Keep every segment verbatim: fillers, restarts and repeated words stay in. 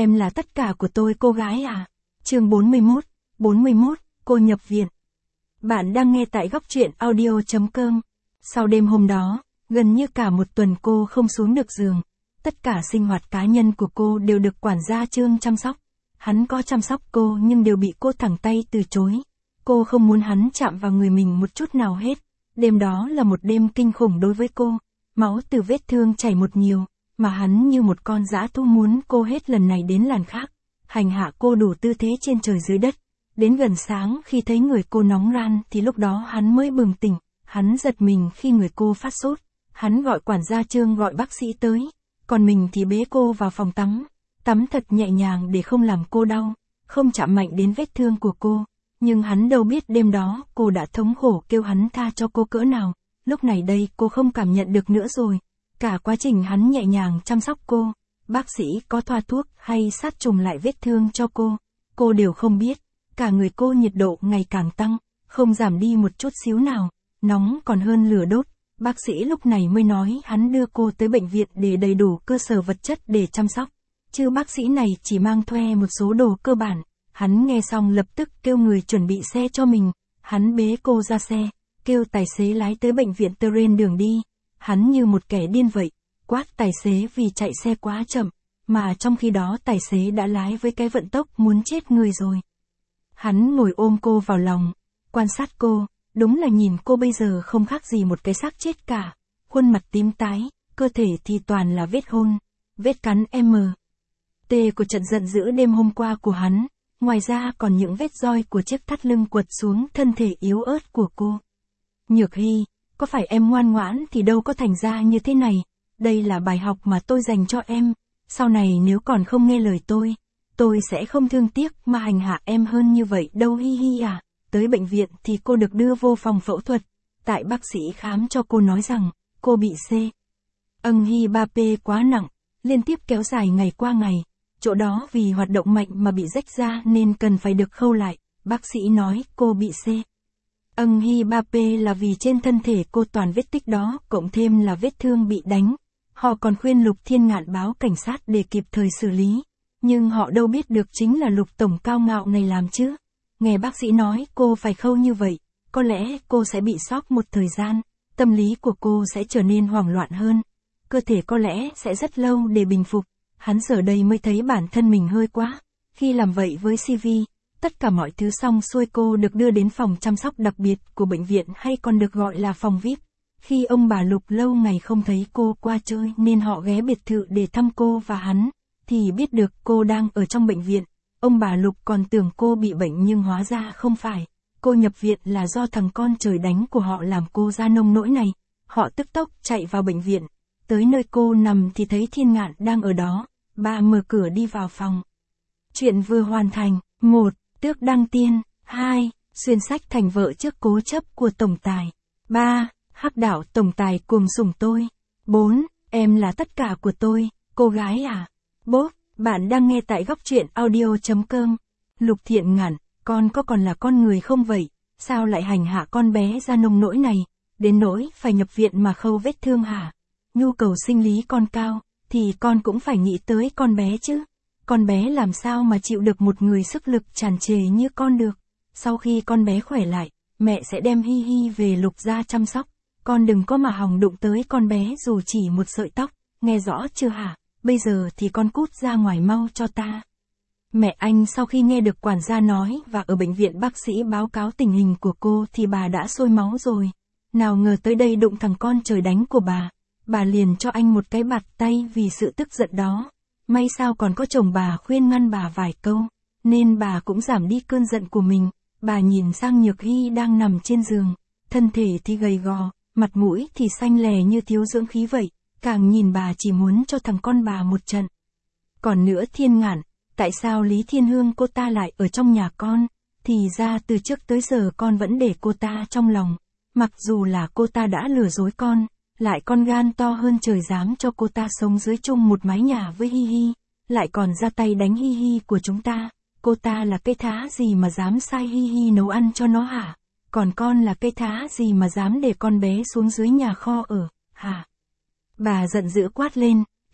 em là tất cả của tôi cô gái à. Chương bốn mươi mốt, bốn mươi mốt, cô nhập viện. Bạn đang nghe tại góc truyện audio chấm com. Sau đêm hôm đó, gần như cả một tuần cô không xuống được giường. Tất cả sinh hoạt cá nhân của cô đều được quản gia Trương chăm sóc. Hắn có chăm sóc cô nhưng đều bị cô thẳng tay từ chối. Cô không muốn hắn chạm vào người mình một chút nào hết. Đêm đó là một đêm kinh khủng đối với cô. Máu từ vết thương chảy một nhiều, mà hắn như một con dã thú muốn cô hết lần này đến lần khác. Hành hạ cô đủ tư thế trên trời dưới đất. Đến gần sáng khi thấy người cô nóng ran thì lúc đó hắn mới bừng tỉnh. Hắn giật mình khi người cô phát sốt. Hắn gọi quản gia Trương gọi bác sĩ tới. Còn mình thì bế cô vào phòng tắm. Tắm thật nhẹ nhàng để không làm cô đau. Không chạm mạnh đến vết thương của cô. Nhưng hắn đâu biết đêm đó cô đã thống khổ kêu hắn tha cho cô cỡ nào. Lúc này đây cô không cảm nhận được nữa rồi. Cả quá trình hắn nhẹ nhàng chăm sóc cô. Bác sĩ có thoa thuốc hay sát trùng lại vết thương cho cô. Cô đều không biết. Cả người cô nhiệt độ ngày càng tăng. Không giảm đi một chút xíu nào. Nóng còn hơn lửa đốt. Bác sĩ lúc này mới nói hắn đưa cô tới bệnh viện để đầy đủ cơ sở vật chất để chăm sóc. Chứ bác sĩ này chỉ mang thuê một số đồ cơ bản. Hắn nghe xong lập tức kêu người chuẩn bị xe cho mình. Hắn bế cô ra xe, kêu tài xế lái tới bệnh viện trên đường đi. Hắn như một kẻ điên vậy, quát tài xế vì chạy xe quá chậm, mà trong khi đó tài xế đã lái với cái vận tốc muốn chết người rồi. Hắn ngồi ôm cô vào lòng, quan sát cô, đúng là nhìn cô bây giờ không khác gì một cái xác chết cả. Khuôn mặt tím tái, cơ thể thì toàn là vết hôn, vết cắn M. T của trận giận dữ đêm hôm qua của hắn. Ngoài ra còn những vết roi của chiếc thắt lưng quật xuống thân thể yếu ớt của cô. Nhược Hy, có phải em ngoan ngoãn thì đâu có thành ra như thế này. Đây là bài học mà tôi dành cho em. Sau này nếu còn không nghe lời tôi, tôi sẽ không thương tiếc mà hành hạ em hơn như vậy đâu hi hi à. Tới bệnh viện thì cô được đưa vô phòng phẫu thuật. Tại bác sĩ khám cho cô nói rằng, cô bị C. Âng Hy ba P quá nặng, liên tiếp kéo dài ngày qua ngày. Chỗ đó vì hoạt động mạnh mà bị rách ra nên cần phải được khâu lại. Bác sĩ nói cô bị C. Âng Hy ba P là vì trên thân thể cô toàn vết tích đó, cộng thêm là vết thương bị đánh. Họ còn khuyên Lục Thiên Ngạn báo cảnh sát để kịp thời xử lý. Nhưng họ đâu biết được chính là Lục Tổng cao ngạo này làm chứ. Nghe bác sĩ nói cô phải khâu như vậy, có lẽ cô sẽ bị sốc một thời gian. Tâm lý của cô sẽ trở nên hoảng loạn hơn. Cơ thể có lẽ sẽ rất lâu để bình phục. Hắn giờ đây mới thấy bản thân mình hơi quá. Khi làm vậy với xê vê, tất cả mọi thứ xong xuôi cô được đưa đến phòng chăm sóc đặc biệt của bệnh viện hay còn được gọi là phòng vi ai pi. Khi ông bà Lục lâu ngày không thấy cô qua chơi nên họ ghé biệt thự để thăm cô và hắn, thì biết được cô đang ở trong bệnh viện. Ông bà Lục còn tưởng cô bị bệnh nhưng hóa ra không phải. Cô nhập viện là do thằng con trời đánh của họ làm cô ra nông nỗi này. Họ tức tốc chạy vào bệnh viện. Tới nơi cô nằm thì thấy Thiên Ngạn đang ở đó. Bà mở cửa đi vào phòng. Chuyện vừa hoàn thành. một. Tước đăng tiên. hai. Xuyên sách thành vợ trước cố chấp của tổng tài. ba. Hắc đảo tổng tài cuồng sủng tôi. bốn. Em là tất cả của tôi, cô gái à. Bốp, bạn đang nghe tại góc truyện audio chấm com. Lục Thiện Ngạn, con có còn là con người không vậy? Sao lại hành hạ con bé ra nông nỗi này? Đến nỗi phải nhập viện mà khâu vết thương hả? Nhu cầu sinh lý con cao, thì con cũng phải nghĩ tới con bé chứ. Con bé làm sao mà chịu được một người sức lực tràn trề như con được. Sau khi con bé khỏe lại, mẹ sẽ đem Hi Hi về Lục gia chăm sóc. Con đừng có mà hòng đụng tới con bé dù chỉ một sợi tóc, nghe rõ chưa hả? Bây giờ thì con cút ra ngoài mau cho ta. Mẹ anh sau khi nghe được quản gia nói và ở bệnh viện bác sĩ báo cáo tình hình của cô thì bà đã sôi máu rồi. Nào ngờ tới đây đụng thằng con trời đánh của bà. Bà liền cho anh một cái bạt tay vì sự tức giận đó. May sao còn có chồng bà khuyên ngăn bà vài câu, nên bà cũng giảm đi cơn giận của mình. Bà nhìn sang Nhược Hy đang nằm trên giường, thân thể thì gầy gò, mặt mũi thì xanh lè như thiếu dưỡng khí vậy. Càng nhìn bà chỉ muốn cho thằng con bà một trận. Còn nữa Thiên Ngạn, tại sao Lý Thiên Hương cô ta lại ở trong nhà con? Thì ra từ trước tới giờ con vẫn để cô ta trong lòng. Mặc dù là cô ta đã lừa dối con, lại con gan to hơn trời dám cho cô ta sống dưới chung một mái nhà với Hi Hi, lại còn ra tay đánh Hi Hi của chúng ta. Cô ta là cái thá gì mà dám sai Hi Hi nấu ăn cho nó hả? Còn con là cái thá gì mà dám để con bé xuống dưới nhà kho ở, hả? Bà giận dữ quát lên,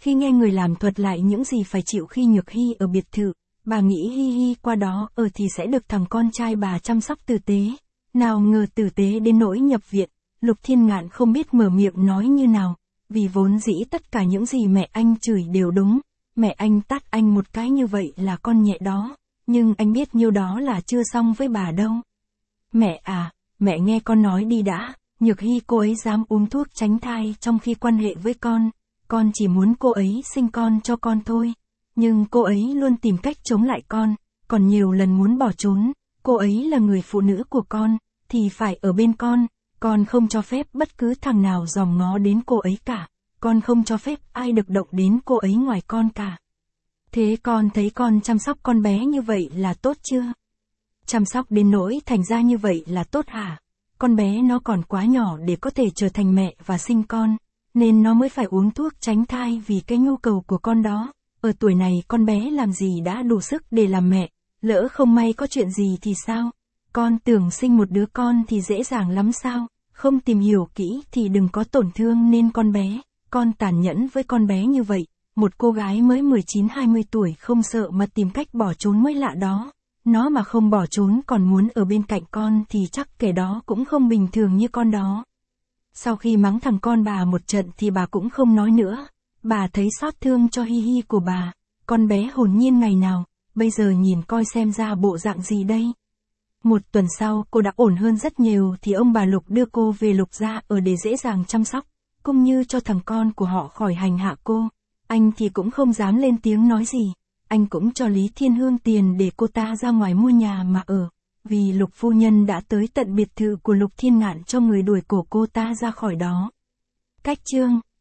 Khi nghe người làm thuật lại những gì phải chịu khi Nhược Hy ở biệt thự, bà nghĩ Hi Hi qua đó ở thì sẽ được thằng con trai bà chăm sóc tử tế. Nào ngờ tử tế đến nỗi nhập viện, Lục Thiên Ngạn không biết mở miệng nói như nào, vì vốn dĩ tất cả những gì mẹ anh chửi đều đúng, mẹ anh tát anh một cái như vậy là con nhẹ đó, nhưng anh biết nhiêu đó là chưa xong với bà đâu. Mẹ à, mẹ nghe con nói đi đã, Nhược Hy cô ấy dám uống thuốc tránh thai trong khi quan hệ với con, con chỉ muốn cô ấy sinh con cho con thôi, nhưng cô ấy luôn tìm cách chống lại con, còn nhiều lần muốn bỏ trốn, cô ấy là người phụ nữ của con, thì phải ở bên con, con không cho phép bất cứ thằng nào dòm ngó đến cô ấy cả, con không cho phép ai được động đến cô ấy ngoài con cả. Thế con thấy con chăm sóc con bé như vậy là tốt chưa? Chăm sóc đến nỗi thành ra như vậy là tốt hả? Con bé nó còn quá nhỏ để có thể trở thành mẹ và sinh con, nên nó mới phải uống thuốc tránh thai vì cái nhu cầu của con đó. Ở tuổi này con bé làm gì đã đủ sức để làm mẹ, lỡ không may có chuyện gì thì sao? Con tưởng sinh một đứa con thì dễ dàng lắm sao? Không tìm hiểu kỹ thì đừng có tổn thương nên con bé. Con tàn nhẫn với con bé như vậy, một cô gái mới mười chín hai mươi tuổi không sợ mà tìm cách bỏ trốn mới lạ đó. Nó mà không bỏ trốn còn muốn ở bên cạnh con thì chắc kẻ đó cũng không bình thường như con đó. Sau khi mắng thằng con bà một trận thì bà cũng không nói nữa. Bà thấy xót thương cho Hi Hi của bà, con bé hồn nhiên ngày nào, bây giờ nhìn coi xem ra bộ dạng gì đây. Một tuần sau cô đã ổn hơn rất nhiều thì ông bà Lục đưa cô về Lục gia ở để dễ dàng chăm sóc, cũng như cho thằng con của họ khỏi hành hạ cô. Anh thì cũng không dám lên tiếng nói gì, anh cũng cho Lý Thiên Hương tiền để cô ta ra ngoài mua nhà mà ở, vì Lục phu nhân đã tới tận biệt thự của Lục Thiên Ngạn cho người đuổi cổ cô ta ra khỏi đó. Cách chương